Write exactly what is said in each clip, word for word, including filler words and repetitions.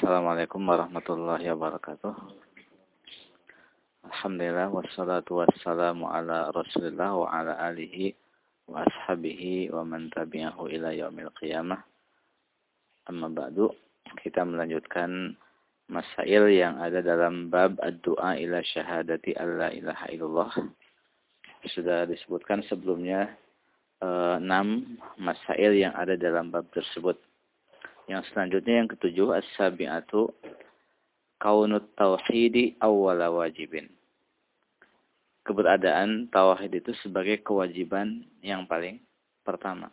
Assalamualaikum warahmatullahi wabarakatuh. Alhamdulillah wassalatu wassalamu ala Rasulillah wa ala alihi wa ashabihi wa man tabi'ahu ila yaumil qiyamah. Amma ba'du, kita melanjutkan masail yang ada dalam bab ad-du'a ila syahadati alla ilaha illallah. Sudah disebutkan sebelumnya enam masail yang ada dalam bab tersebut. Yang selanjutnya yang ketujuh, as-sabi'atu kaunut tauhidi awwala wajibin. Keberadaan tauhid itu sebagai kewajiban yang paling pertama.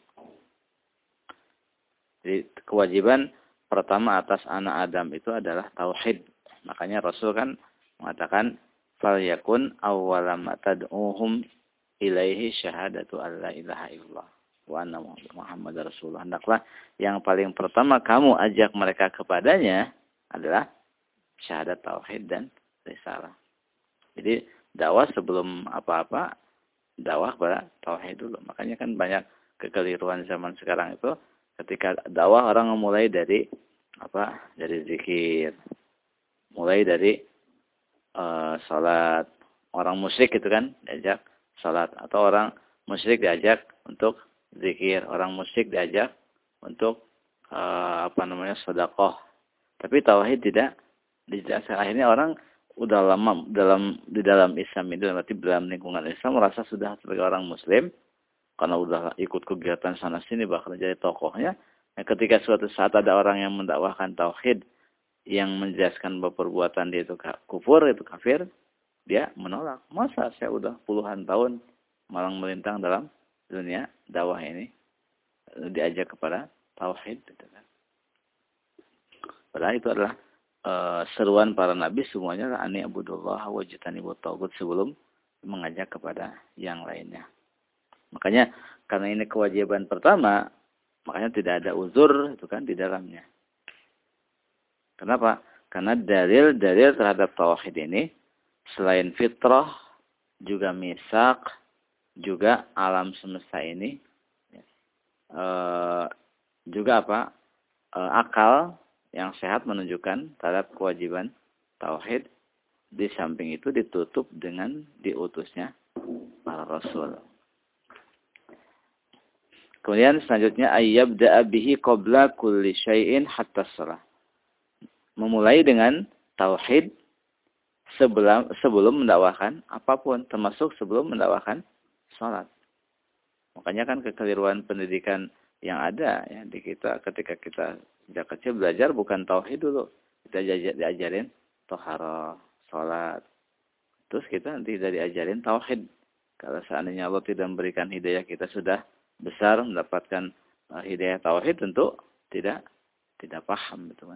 Jadi kewajiban pertama atas anak Adam itu adalah tauhid. Makanya Rasul kan mengatakan fal yakun awwala ma tad'uhum ilaihi syahadatu alla ilaha illallah wa anna Muhammad Rasulullah. Hendaklah yang paling pertama kamu ajak mereka kepadanya adalah syahadat tauhid dan risalah. Jadi dakwah sebelum apa-apa, dakwah kepada tauhid dulu. Makanya kan banyak kekeliruan zaman sekarang itu, ketika dakwah orang memulai dari apa? Dari zikir. Mulai dari uh, salat. Orang musyrik itu kan diajak salat, atau orang musyrik diajak untuk zikir, orang musyrik diajak untuk uh, apa namanya sedekah. Tapi tauhid tidak dijelaskan. Akhirnya orang udah lama dalam di dalam Islam itu, berarti dalam lingkungan Islam merasa sudah sebagai orang Muslim karena udah ikut kegiatan sana sini bahkan jadi tokohnya. Nah, ketika suatu saat ada orang yang mendakwahkan tauhid yang menjelaskan bahwa perbuatan dia itu kufur, itu kafir, dia menolak. Masa saya udah puluhan tahun malang melintang dalam dunia dakwah ini diajak kepada tauhid, gitu kan. Padahal itu adalah uh, seruan para nabi semuanya, ani abudullah wajtanibut tagut, sebelum mengajak kepada yang lainnya. Makanya karena ini kewajiban pertama, makanya tidak ada uzur itu kan di dalamnya. Kenapa? Karena dalil-dalil terhadap tauhid ini selain fitrah, juga misak, juga alam semesta ini, e, juga apa? E, akal yang sehat menunjukkan terhadap kewajiban tauhid. Di samping itu ditutup dengan diutusnya para rasul. Kemudian selanjutnya ayyabda'a bihi qabla kulli syai'in hatta shalah. Memulai dengan tauhid sebelum sebelum mendakwahkan apapun, termasuk sebelum mendakwahkan salat. Makanya kan kekeliruan pendidikan yang ada ya di kita, ketika kita sejak kecil belajar bukan tauhid dulu. Kita diajarin thaharah, salat. Terus kita nanti tidak diajarin tauhid. Kalau seandainya Allah tidak memberikan hidayah, kita sudah besar mendapatkan uh, hidayah tauhid, tentu tidak tidak paham, teman.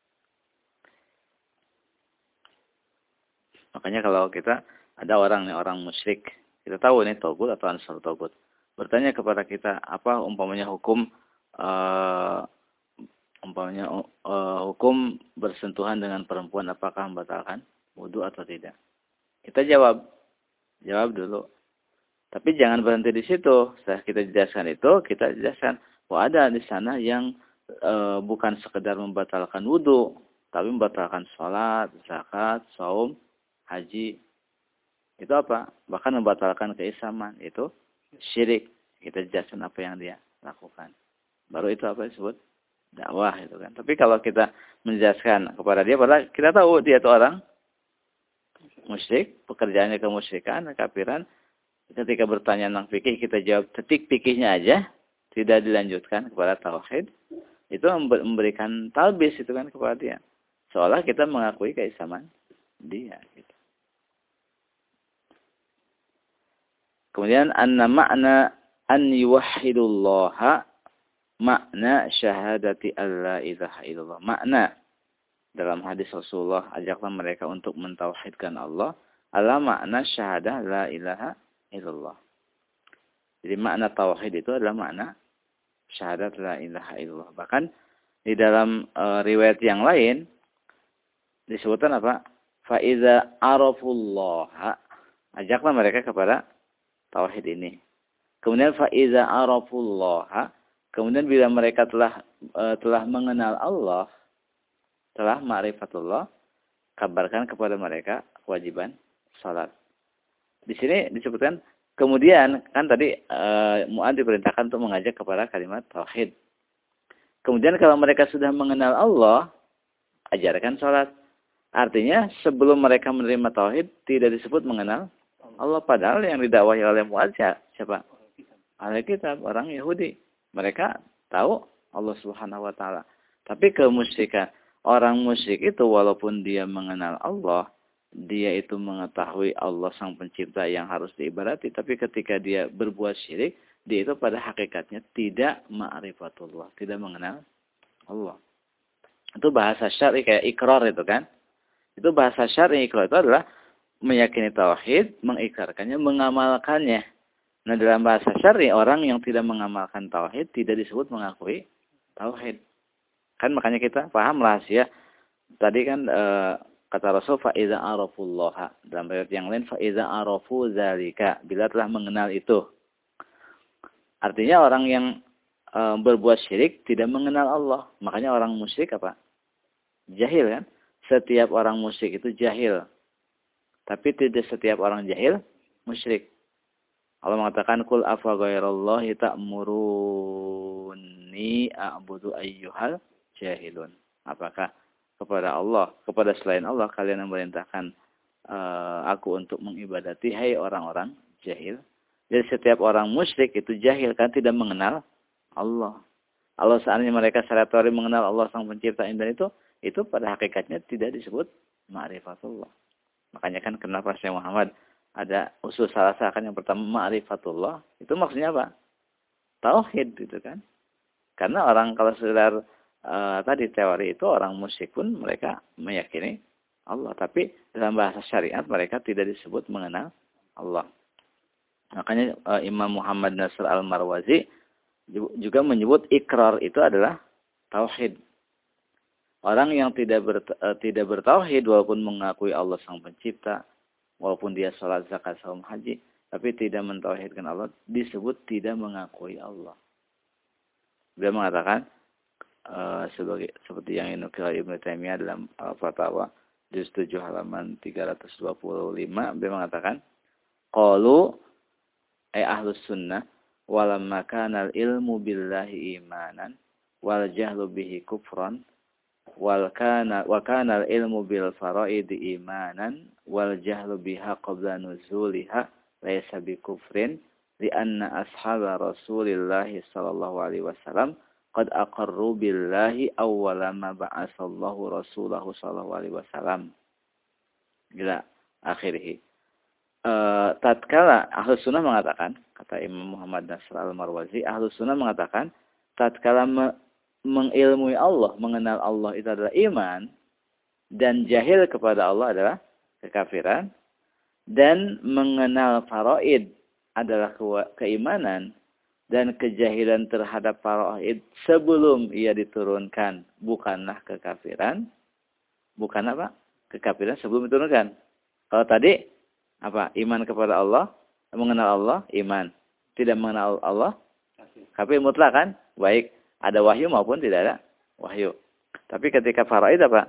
Makanya kalau kita ada orang nih, orang musyrik, kita tahu ini togut atau ansar togut, bertanya kepada kita apa umpamanya hukum uh, umpamanya uh, hukum bersentuhan dengan perempuan, apakah membatalkan wudu atau tidak? Kita jawab, jawab dulu. Tapi jangan berhenti di situ. Setelah kita jelaskan itu, kita jelaskan bahwa ada di sana yang uh, bukan sekedar membatalkan wudu, tapi membatalkan sholat, zakat, saum, haji. Itu apa? Bahkan membatalkan keislaman. Itu syirik. Kita jelaskan apa yang dia lakukan. Baru itu apa disebut? Dakwah itu kan. Tapi kalau kita menjelaskan kepada dia, padahal kita tahu dia itu orang musyrik, pekerjaannya kemusyrikan, kekafiran. Ketika bertanya tentang fikih, kita jawab titik fikihnya aja, tidak dilanjutkan kepada tauhid. Itu memberikan talbis itu kan kepada dia. Seolah kita mengakui keislaman dia. Gitu. Kemudian anna makna an yuwahhidullaha makna syahadati alla ilaha illallah. Makna dalam hadis Rasulullah, ajaklah mereka untuk mentauhidkan Allah, adalah makna syahadah la ilaha illallah. Jadi makna tauhid itu adalah makna syahadat la ilaha illallah. Bahkan di dalam e, riwayat yang lain disebutkan apa? Fa iza arafullaha, ajaklah mereka kepada tauhid ini. Kemudian fa iza arafullaha, kemudian bila mereka telah e, telah mengenal Allah, telah ma'rifatullah, kabarkan kepada mereka kewajiban salat. Di sini disebutkan kemudian kan tadi e, Mu'adz diperintahkan untuk mengajak kepada kalimat tauhid. Kemudian kalau mereka sudah mengenal Allah, ajarkan salat. Artinya sebelum mereka menerima tauhid tidak disebut mengenal Allah, padahal yang didakwahi oleh Mu'adz siapa? Ahli kitab, orang Yahudi. Mereka tahu Allah Subhanahu wa taala. Tapi kemusyrikan, orang musyrik itu walaupun dia mengenal Allah, dia itu mengetahui Allah sang pencipta yang harus diibadati, tapi ketika dia berbuat syirik, dia itu pada hakikatnya tidak ma'rifatullah, tidak mengenal Allah. Itu bahasa syar'i kayak ikrar itu kan. Itu bahasa syar'i, ikrar itu adalah meyakini tauhid, mengikrarkannya, mengamalkannya. Nah, dalam bahasa syar'i orang yang tidak mengamalkan tauhid tidak disebut mengakui tauhid. Kan makanya kita paham rahasia. Tadi kan e, kata Rasul fa iza arafullaha, dalam riwayat yang lain fa iza arafu zalika, bila telah mengenal itu. Artinya orang yang e, berbuat syirik tidak mengenal Allah. Makanya orang musyrik apa? Jahil kan? Setiap orang musyrik itu jahil. Tapi tidak setiap orang jahil musyrik. Allah mengatakan kul afa ghairallahi ta'muruni a'budu ayyuhal jahilun. Apakah kepada Allah, kepada selain Allah kalian memerintahkan uh, aku untuk mengibadati, hai orang-orang jahil. Jadi setiap orang musyrik itu jahil kan, tidak mengenal Allah. Allah seandainya mereka secara teori mengenal Allah sang pencipta dan itu, itu pada hakikatnya tidak disebut ma'rifatullah. Makanya kan kenapa Syekh Muhammad ada usul salasa kan yang pertama ma'rifatullah, itu maksudnya apa? Tauhid gitu kan. Karena orang kalau sekedar uh, tadi teori itu orang musyrik pun mereka meyakini Allah, tapi dalam bahasa syariat mereka tidak disebut mengenal Allah. Makanya uh, Imam Muhammad Nasr Al-Marwazi juga menyebut ikrar itu adalah tauhid. Orang yang tidak ber, uh, tidak bertauhid walaupun mengakui Allah sang pencipta, walaupun dia sholat, zakat, saum, haji, tapi tidak mentauhidkan Allah, disebut tidak mengakui Allah. Dia mengatakan uh, sebagai seperti yang dinukil Ibnu Taimiyah dalam uh, Fatwa juz tujuh halaman tiga ratus dua puluh lima, dia mengatakan qalu ay ahlus sunnah walamma kana al-ilmu billahi imanan wal jahlu bihi kufran wal kana wa kana al-ilmu bil faraid imanan wal jahlu biha qabla nuzuliha laysa bi kufrin li anna ashaba Rasulillah sallallahu alaihi wasallam qad aqarru billahi awwala ma ba'atsallahu rasulahu sallallahu alaihi wasallam ila akhirih. E, tatkala Ahlus Sunnah mengatakan, kata Imam Muhammad Nasr Al-Marwazi, Ahlus Sunnah mengatakan tatkala me mengilmui Allah, mengenal Allah itu adalah iman, dan jahil kepada Allah adalah kekafiran, dan mengenal faraid adalah keimanan, dan kejahilan terhadap faraid sebelum ia diturunkan bukanlah kekafiran. Bukan apa? Kekafiran sebelum diturunkan. Kalau tadi apa? Iman kepada Allah, mengenal Allah, iman. Tidak mengenal Allah, kafir mutlak kan? Baik ada wahyu maupun tidak ada wahyu. Tapi ketika faraid apa?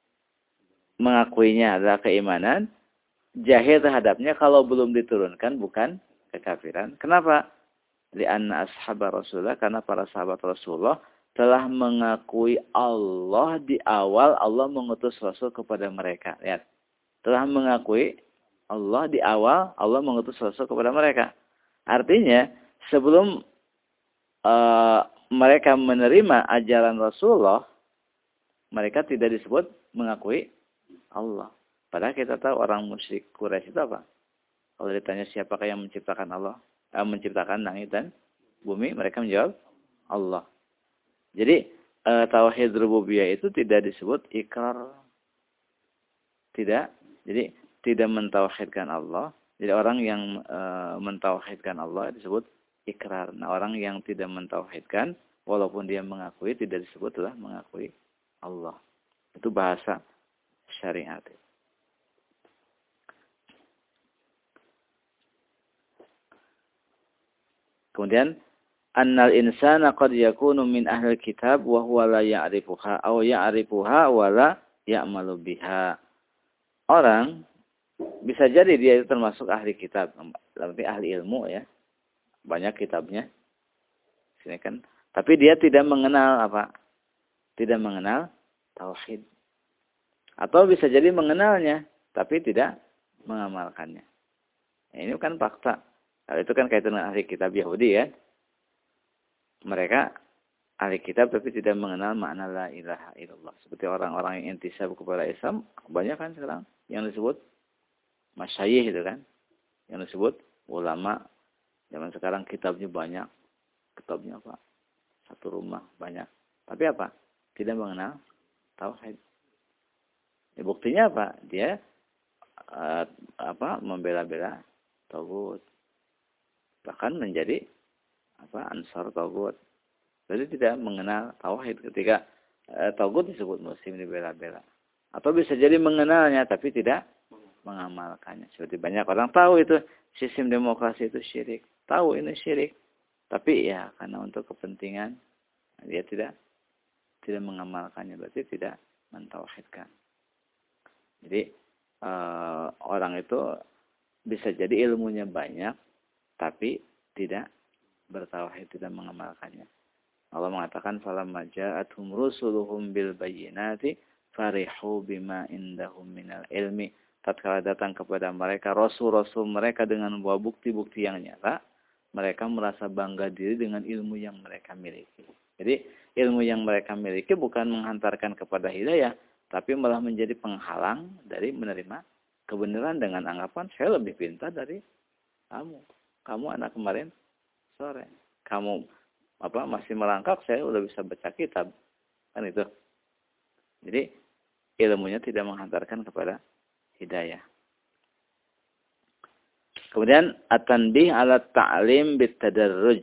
Mengakuinya adalah keimanan, jahil terhadapnya kalau belum diturunkan bukan kekafiran. Kenapa? Li'anna ashabar Rasulullah, karena para sahabat Rasulullah telah mengakui Allah di awal Allah mengutus Rasul kepada mereka. Lihat. Telah mengakui Allah di awal Allah mengutus Rasul kepada mereka. Artinya sebelum uh, mereka menerima ajaran Rasulullah, mereka tidak disebut mengakui Allah. Padahal kita tahu orang musyrik Quraisy itu apa? Kalau ditanya siapakah yang menciptakan Allah, eh, menciptakan langit dan bumi, mereka menjawab Allah. Jadi eh, tauhid rububiyah itu tidak disebut ikrar. Tidak. Jadi tidak mentauhidkan Allah. Jadi orang yang eh, mentauhidkan Allah disebut ikrar. Nah, orang yang tidak mentauhidkan, walaupun dia mengakui, tidak disebutlah mengakui Allah. Itu bahasa syariat. Kemudian, annal insana qad yakunu min ahlil kitab wa huwa la ya'rifuha aw ya'rifuha wa la ya'malu biha. Orang bisa jadi dia itu termasuk ahli kitab, lebih ahli ilmu ya. Banyak kitabnya. Sini kan. Tapi dia tidak mengenal apa? Tidak mengenal tauhid. Atau bisa jadi mengenalnya, tapi tidak mengamalkannya. Nah, ini kan fakta. Kalau itu kan kaitan dengan ahli kitab Yahudi ya. Mereka ahli kitab tapi tidak mengenal makna la ilaha illallah. Seperti orang-orang yang intisab kepada Islam, banyak kan sekarang yang disebut masyayikh itu kan. Yang disebut ulama. Zaman sekarang kitabnya banyak. Kitabnya apa? Satu rumah banyak. Tapi apa? Tidak mengenal tauhid. Ya, buktinya apa? Dia uh, apa? Membela-bela tagut. Bahkan menjadi apa? Ansar tagut. Jadi tidak mengenal tauhid ketika uh, tagut disebut muslim dibela-bela. Atau bisa jadi mengenalnya tapi tidak mengamalkannya. Seperti banyak orang tahu itu sistem demokrasi itu syirik. Tahu ini syirik. Tapi ya karena untuk kepentingan dia tidak tidak mengamalkannya, berarti tidak mentauhidkan. Jadi uh, orang itu bisa jadi ilmunya banyak, tapi tidak bertauhid, tidak mengamalkannya. Allah mengatakan, "Falamma ja'atuhum rusuluhum bil bayyinati farihu bima indahum minal ilmi." Tatkala datang kepada mereka rasul-rasul mereka dengan membawa bukti-bukti yang nyata, mereka merasa bangga diri dengan ilmu yang mereka miliki. Jadi ilmu yang mereka miliki bukan menghantarkan kepada hidayah, tapi malah menjadi penghalang dari menerima kebenaran dengan anggapan saya lebih pintar dari kamu. Kamu anak kemarin sore. Kamu apa masih merangkak, saya udah bisa baca kitab. Kan itu. Jadi ilmunya tidak menghantarkan kepada hidayah. Kemudian at-tanbih ala ta'lim bit-tadarruj.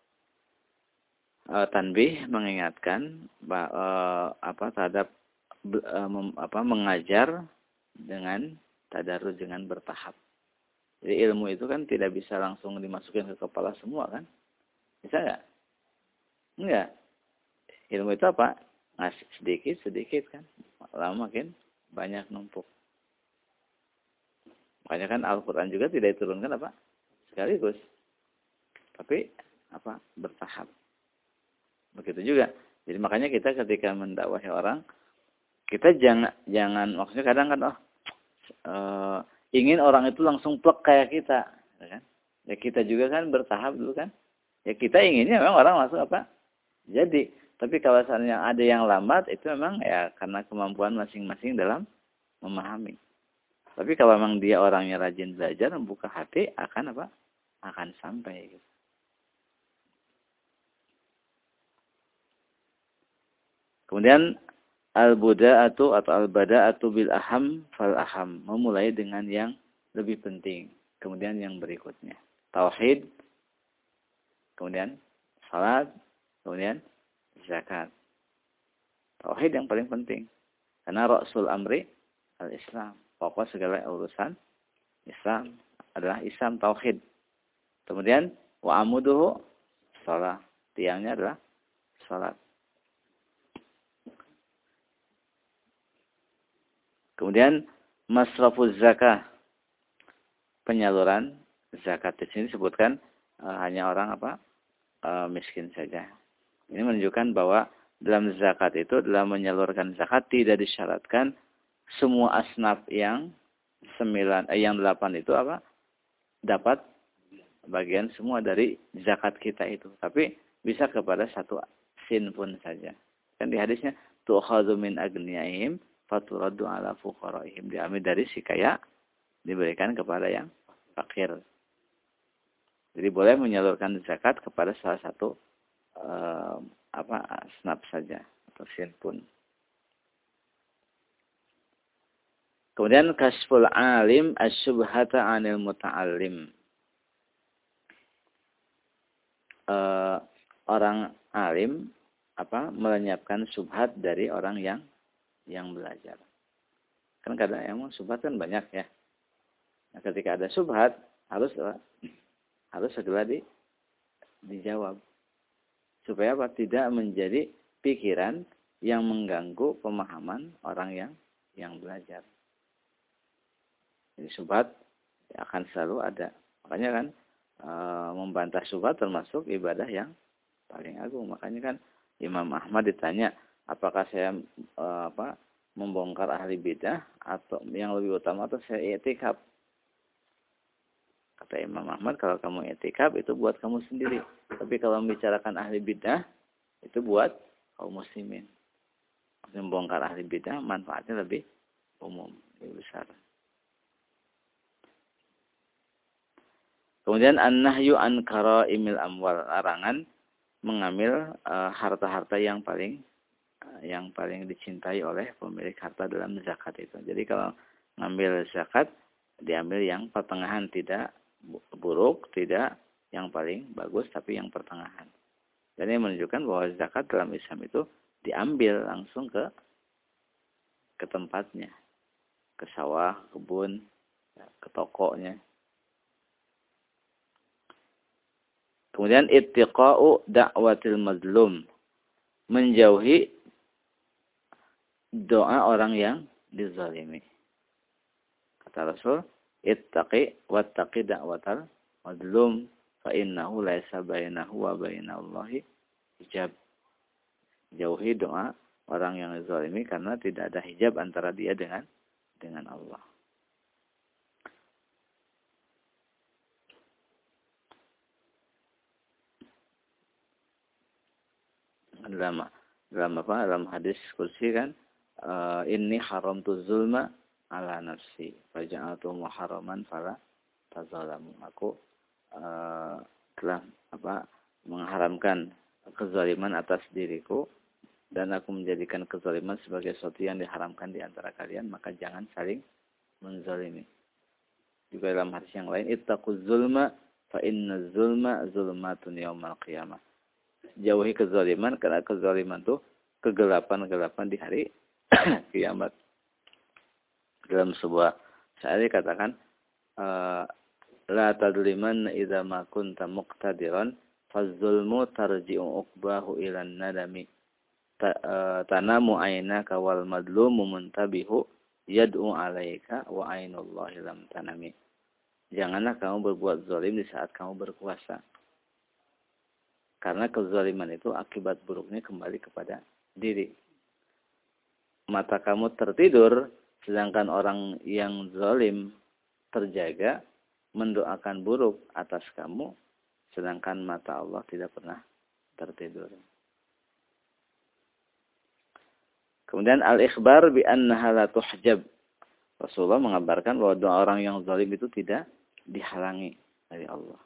Uh, tanbih mengingatkan uh, apa terhadap uh, mem, apa mengajar dengan tadarruj, dengan bertahap. Jadi ilmu itu kan tidak bisa langsung dimasukin ke kepala semua kan? Bisa nggak? Enggak. Ilmu itu apa? Ngasih sedikit sedikit kan? Lama makin banyak numpuk. Makanya kan Al-Quran juga tidak diturunkan apa? Sekaligus. Tapi apa? Bertahap. Begitu juga. Jadi makanya kita ketika mendakwahi orang, kita jangan jangan maksudnya kadang kan oh e, ingin orang itu langsung plek kayak kita, ya kan? Ya kita juga kan bertahap dulu kan. Ya kita inginnya memang orang langsung apa? Jadi, tapi kalau seandainya ada yang lambat itu memang ya karena kemampuan masing-masing dalam memahami. Tapi kalau memang dia orangnya rajin belajar, membuka hati akan apa? Akan sampai gitu. Kemudian al-buda'atu atau al-bada'atu bil aham fal aham. Memulai dengan yang lebih penting. Kemudian yang berikutnya. Tauhid. Kemudian salat. Kemudian zakat. Tauhid yang paling penting. Karena Rasul Amri al-Islam. Pokok segala urusan Islam adalah Islam tauhid. Kemudian wa amuduhu salat. Tiangnya adalah salat. Kemudian masrafuz zakah, penyaluran zakat di sini disebutkan e, hanya orang apa e, miskin saja. Ini menunjukkan bahwa dalam zakat itu dalam menyalurkan zakat tidak disyaratkan semua asnaf yang sembilan eh, yang delapan itu apa dapat bagian semua dari zakat kita itu, tapi bisa kepada satu sin pun saja. Kan di hadisnya tu'khadhu min agniyaihim faturaddu ala fuqaraihim, diambil dari si kaya diberikan kepada yang fakir. Jadi boleh menyalurkan zakat kepada salah satu eh, apa asnaf saja atau sin pun. Kemudian kasful alim asyubhata 'anil muta'allim. Eh, orang alim apa melenyapkan subhat dari orang yang yang belajar. Kan kadang emang subhat kan banyak ya. Nah, ketika ada subhat harus harus segera di, dijawab. Supaya apa? Tidak menjadi pikiran yang mengganggu pemahaman orang yang yang belajar. Jadi syubhat akan selalu ada. Makanya kan e, membantah syubhat termasuk ibadah yang paling agung. Makanya kan Imam Ahmad ditanya, apakah saya e, apa membongkar ahli bidah atau yang lebih utama atau saya i'tikaf? Kata Imam Ahmad, kalau kamu i'tikaf itu buat kamu sendiri. Tapi kalau membicarakan ahli bidah itu buat kaum muslimin. Membongkar ahli bidah manfaatnya lebih umum, lebih besar. Kemudian an-nahyu an karaimil amwal, larangan mengambil harta-harta uh, yang paling uh, yang paling dicintai oleh pemilik harta dalam zakat itu. Jadi kalau ngambil zakat diambil yang pertengahan, tidak buruk, tidak yang paling bagus, tapi yang pertengahan. Jadi menunjukkan bahwa zakat dalam Islam itu diambil langsung ke ke tempatnya, ke sawah, kebun, ke tokonya. Kemudian ittiqa'u da'watil mazlum, menjauhi doa orang yang dizalimi. Kata Rasul, ittaqi wattaqi da'watal mazlum fa innahu laisa bainahu wa bainallahi hijab. Jauhi doa orang yang dizalimi karena tidak ada hijab antara dia dengan dengan Allah. Dalam dalam apa? Dalam hadis kursi kan, uh, inni haramtu zulma ala nafsi, faja'altu muharraman fala tazalamu. Aku uh, telah apa? mengharamkan kezaliman atas diriku dan aku menjadikan kezaliman sebagai sesuatu yang diharamkan di antara kalian, maka jangan saling menzalimi. Juga dalam hadis yang lain, ittaquz zulma fa inna zulma zulmatun yaumal qiyamah. Jauhi kezaliman karena kezaliman itu kegelapan-kegelapan di hari kiamat. Dalam sebuah syair katakan, la tadliman idza ma kunta muqtadiran faz-zulmu tarji'u uqbahu ilan nadami. Tanamu aynaka wal madlumu muntabihu yad'u 'alaika wa 'ainullahi lam tanami. Janganlah kamu berbuat zalim di saat kamu berkuasa. Karena kezaliman itu akibat buruknya kembali kepada diri. Mata kamu tertidur, sedangkan orang yang zalim terjaga, mendoakan buruk atas kamu, sedangkan mata Allah tidak pernah tertidur. Kemudian al-ikhbar bi annaha la tuhjab. Rasulullah mengabarkan bahwa doa orang yang zalim itu tidak dihalangi dari Allah.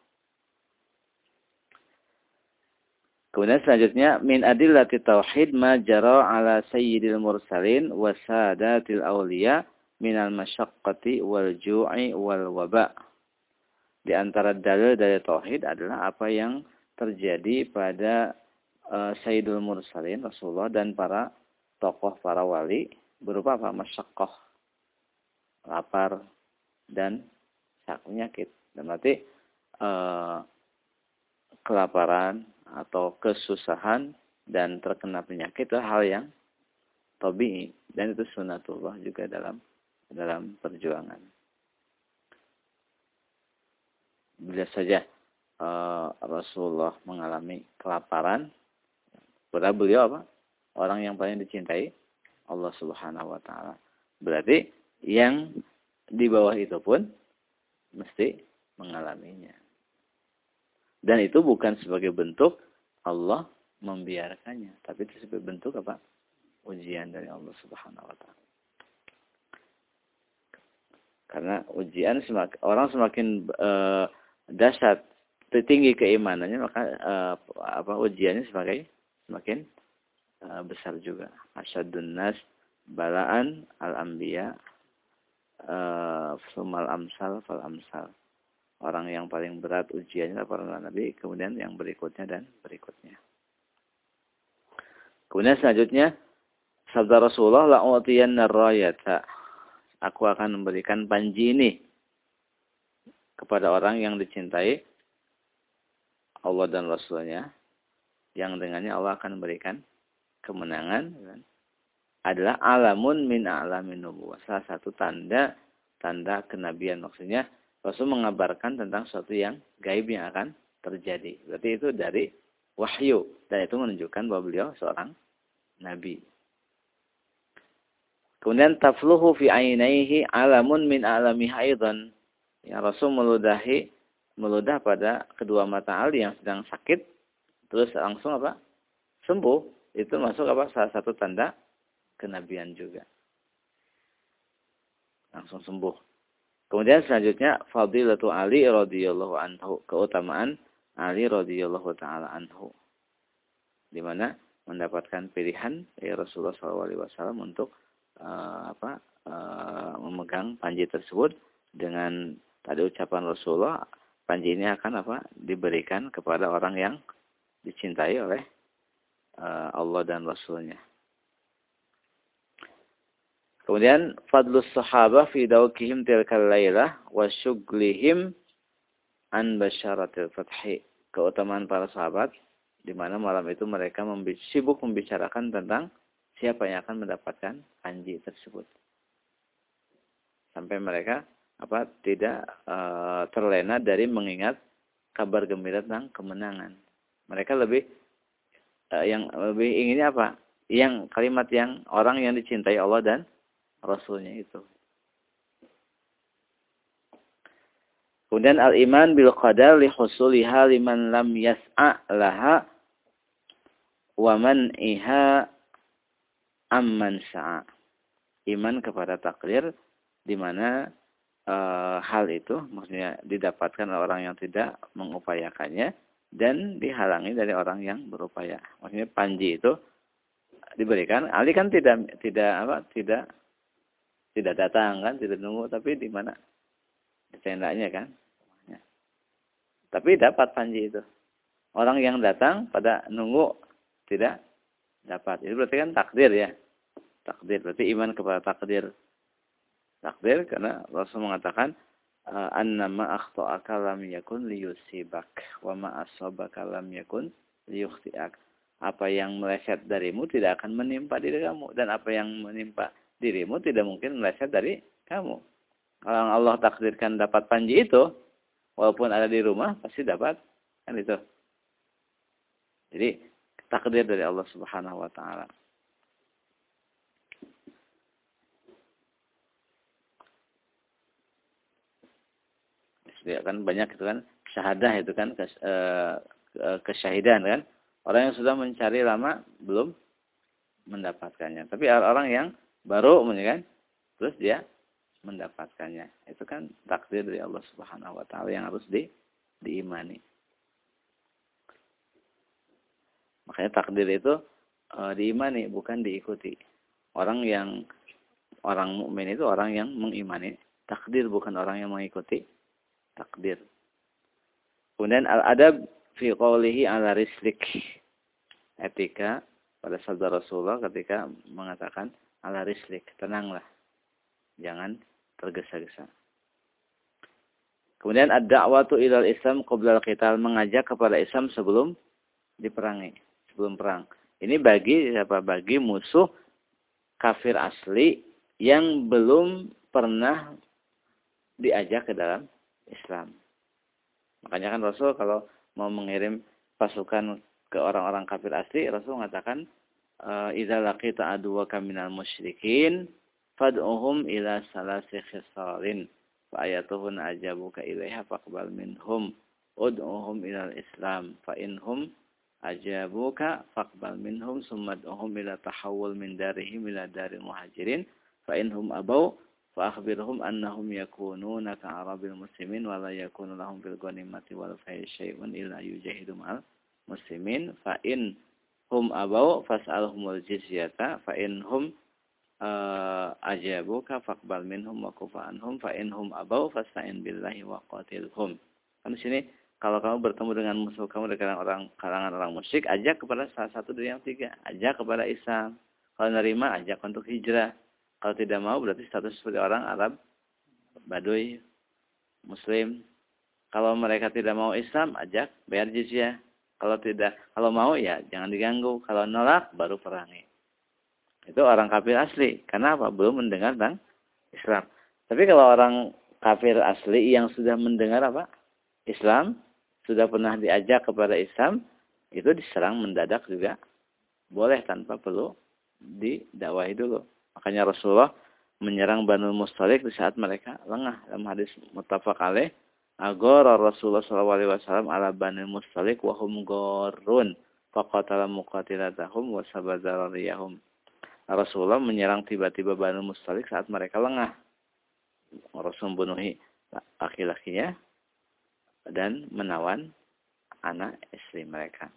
Kemudian selanjutnya, min adillati tauhid ma jara ala sayyidil mursalin wa sadatil awliya minal masyaqqati wal ju'i wal waba. Di antara dalil dari tauhid adalah apa yang terjadi pada uh, sayyidul mursalin, Rasulullah, dan para tokoh, para wali, berupa apa? Masyaqqah, lapar, dan penyakit. Dan berarti uh, kelaparan atau kesusahan dan terkena penyakit itu hal yang tabii, dan itu sunatullah juga dalam dalam perjuangan. Bila saja uh, Rasulullah mengalami kelaparan, berarti beliau apa? Orang yang paling dicintai Allah Subhanahu wa taala. Berarti yang di bawah itu pun mesti mengalaminya. Dan itu bukan sebagai bentuk Allah membiarkannya, tapi itu sebagai bentuk apa? Ujian dari Allah Subhanahu wa taala. Karena ujian semakin, orang semakin uh, dahsyat, tinggi keimanannya, maka uh, apa ujiannya semakin semakin uh, besar juga. Asyadun nas balaan al-anbiya uh, sumal amsal fal amsal. Orang yang paling berat ujiannya para nabi, kemudian yang berikutnya dan berikutnya. Kemudian selanjutnya, sabda Rasulullah, la'utiyanna rayata. Aku akan memberikan panji ini kepada orang yang dicintai Allah dan Rasulnya, yang dengannya Allah akan memberikan kemenangan. adalah alamun min a'lamin nubuwah. Salah satu tanda tanda kenabian, maksudnya Rasul mengabarkan tentang sesuatu yang gaib yang akan terjadi. Berarti itu dari wahyu dan itu menunjukkan bahwa beliau seorang nabi. Kemudian tafluhu fi ainaihi alamun min a'lamihi aidan. Ya, Rasul meludahi meludah pada kedua mata Ali yang sedang sakit terus langsung apa? Sembuh. Itu masuk apa? Salah satu tanda kenabian juga. Langsung sembuh. Kemudian selanjutnya fadilatu Ali radhiyallahu anhu, keutamaan Ali radhiyallahu taala anhu. Di mana mendapatkan pilihan dari Rasulullah shallallahu alaihi wasallam untuk uh, apa? Uh, memegang panji tersebut dengan tadi ucapan Rasulullah, panji ini akan apa? Diberikan kepada orang yang dicintai oleh uh, Allah dan Rasulnya. Kemudian fadlus sahabah fi dawqihim tilkal lailah wa syughlihim an basyaratil fathi. Keutamaan para sahabat di mana malam itu mereka sibuk membicarakan tentang siapa yang akan mendapatkan panji tersebut. Sampai mereka apa tidak uh, terlena dari mengingat kabar gembira tentang kemenangan. Mereka lebih uh, yang lebih inginnya apa? Yang kalimat yang orang yang dicintai Allah dan Rasulnya itu. Kemudian al-iman bil qadar li husuliha liman lam yas'a laha wa man iha amman sa'a. Iman kepada takdir di mana e, hal itu maksudnya didapatkan oleh orang yang tidak mengupayakannya dan dihalangi dari orang yang berupaya. Maksudnya panji itu diberikan. Ali kan tidak tidak apa tidak tidak datang kan, tidak nunggu, tapi di mana? Di tendanya kan. Ya. Tapi dapat panji itu. Orang yang datang pada nunggu tidak dapat. Itu berarti kan takdir ya. Takdir berarti iman kepada takdir. Takdir karena Rasul mengatakan annama akhta'aka lam yakun liyusibak wa ma asabaka lam yakun liyukhti'ak. Apa yang meleset darimu tidak akan menimpa diri kamu dan apa yang menimpa dirimu tidak mungkin meleset dari kamu. Kalau Allah takdirkan dapat panji itu, walaupun ada di rumah, pasti dapat. Kan itu. Jadi, takdir dari Allah subhanahu wa ta'ala. Ya, kan banyak itu kan, syahadah itu kan, kes, eh, kesyahidan kan. Orang yang sudah mencari lama, belum mendapatkannya. Tapi orang yang baru, kan, terus dia mendapatkannya. Itu kan takdir dari Allah Subhanahu Wa Taala yang harus di, diimani. Makanya takdir itu e, diimani, bukan diikuti. Orang yang orang mukmin itu orang yang mengimani takdir, bukan orang yang mengikuti takdir. Kemudian al-adab fi qawlihi ala rislik. Etika pada sabda Rasulullah ketika mengatakan ala rislik, tenanglah. Jangan tergesa-gesa. Kemudian ad-da'watu ilal Islam qabla al-qital, mengajak kepada Islam sebelum diperangi, sebelum perang. Ini bagi siapa? Bagi musuh kafir asli yang belum pernah diajak ke dalam Islam. Makanya kan Rasul kalau mau mengirim pasukan ke orang-orang kafir asli, Rasul mengatakan idza laqita aduwaka minal musyrikin fad'uhum ila salasi khisalin fa ayatuhun ajabuka ilaiha faqbal minhum ud'uhum ilal islam fa inhum ajabuka faqbal minhum summa ud'uhum ila tahawul min darihim ila daril muhajirin fa inhum abau fa akhbirhum annahum yakununa ka'arabil muslimin wa la yakunu lahum fil ghanimati wal fay'i syai'un illa yujahidu ma'al muslimin fa in hum abau fas'alhumul jizyata fa in hum uh, ajabuka faqbal minhum wa kufa anhum fa in hum abau fasta'in billahi wa qatilhum. Kan di sini kalau kamu bertemu dengan musuh kamu dari kalangan orang kalangan orang musyrik, ajak kepada salah satu dari yang tiga, ajak kepada Islam. Kalau nerima, ajak untuk hijrah. Kalau tidak mau berarti status seperti orang Arab Baduy Muslim. Kalau mereka tidak mau Islam, ajak bayar jizyah. Kalau tidak, kalau mau ya jangan diganggu. Kalau nolak baru perangi. Itu orang kafir asli. Karena apa? Belum mendengar tentang Islam. Tapi kalau orang kafir asli yang sudah mendengar apa? Islam, sudah pernah diajak kepada Islam, itu diserang mendadak juga boleh tanpa perlu didakwahi dulu. Makanya Rasulullah menyerang Banu Mustalik di saat mereka lengah. Dalam hadis muttafaq alaih, agora Rasulullah shallallahu alaihi wasallam ala Banu Mustalik wa hum gorun faqatala muqatilatahum wa sabadzariyahum. Rasulullah menyerang tiba-tiba Banu Mustalik saat mereka lengah. Rasul membunuhi laki-lakinya dan menawan anak istri mereka.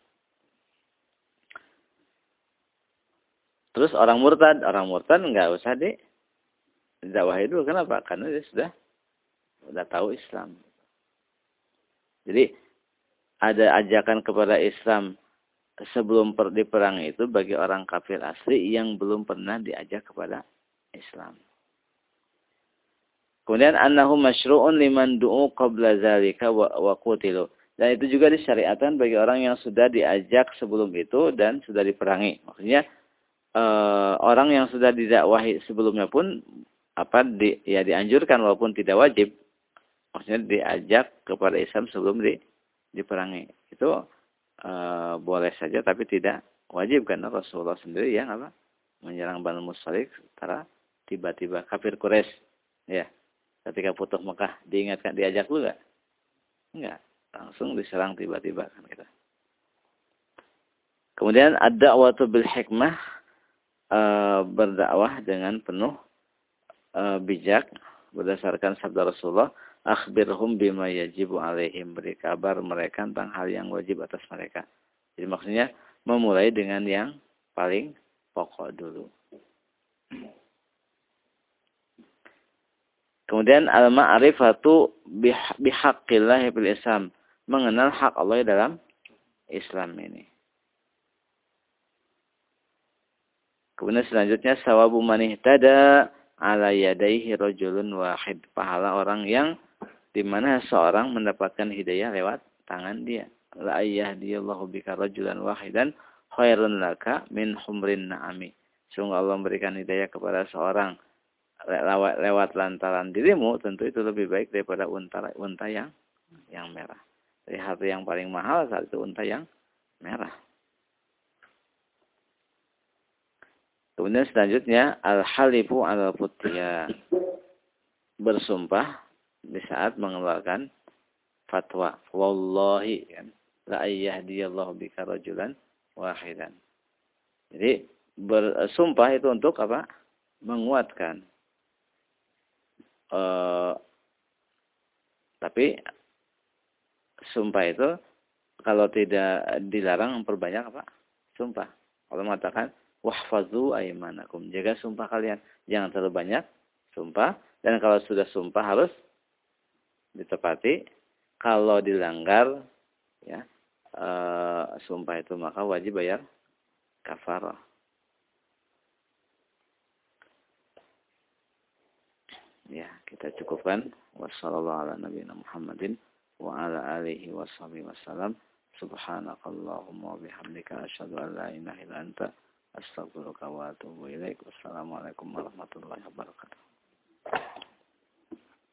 Terus orang murtad, orang murtad nggak usah di dakwahi dulu. Kenapa? Karena dia sudah sudah tahu Islam. Jadi ada ajakan kepada Islam sebelum per, diperangi itu bagi orang kafir asli yang belum pernah diajak kepada Islam. Kemudian annahu masyru'un liman du'u qabla zalika wa, wa qutilu. Dan itu juga disyariatkan bagi orang yang sudah diajak sebelum itu dan sudah diperangi. Maksudnya eh, orang yang sudah didakwahi sebelumnya pun apa di, ya dianjurkan walaupun tidak wajib. Maksudnya diajak kepada Islam sebelum di, diperangi. Itu eh, boleh saja tapi tidak wajib karena Rasulullah sendiri yang apa? Menyerang Banu Mustalik secara tiba-tiba kafir Quraisy. Ya. Ketika putuh Mekah diingatkan diajak dulu enggak? Enggak, langsung diserang tiba-tiba kan kita. Kemudian ad-da'watu bil hikmah, e, berdakwah dengan penuh e, bijak berdasarkan sabda Rasulullah, akhbirhum bima yajibu alaihim, beri kabar mereka tentang hal yang wajib atas mereka. Jadi maksudnya memulai dengan yang paling pokok dulu. Kemudian al-ma'rifatu bihaqqillah fil Islam, mengenal hak Allah dalam Islam ini. Kemudian selanjutnya sawabu man ihtada ala yadayhi rajulun wahid, pahala orang yang di mana seorang mendapatkan hidayah lewat tangan dia. La yahdiyallahu bika rajulan wahidan khairun laka min humrin na'ami. Sungguh Allah memberikan hidayah kepada seorang lewat, lewat lantaran dirimu, tentu itu lebih baik daripada unta, unta yang yang merah. Jadi harta yang paling mahal saat itu unta yang merah. Kemudian selanjutnya al-halifu al-futya, bersumpah di saat mengeluarkan fatwa. Wallahi kan, la yahdiyallahu bika rajulan wahidan. Jadi bersumpah itu untuk apa? Menguatkan. Uh, tapi sumpah itu kalau tidak dilarang memperbanyak apa? Sumpah. Allah mengatakan wahfazu aymanakum, jaga sumpah kalian, jangan terlalu banyak sumpah, dan kalau sudah sumpah harus ditepati. Kalau dilanggar ya uh, sumpah itu maka wajib bayar kafarah. Ya, kita cukupkan. Wassalamualaikum warahmatullahi wabarakatuh. Wa ala alihi washabihi wasallam. Subhanakallahumma wa bihamdika asyhadu an la ilaha illa anta astaghfiruka wa atubu ilaik. Wassalamualaikum warahmatullahi wabarakatuh.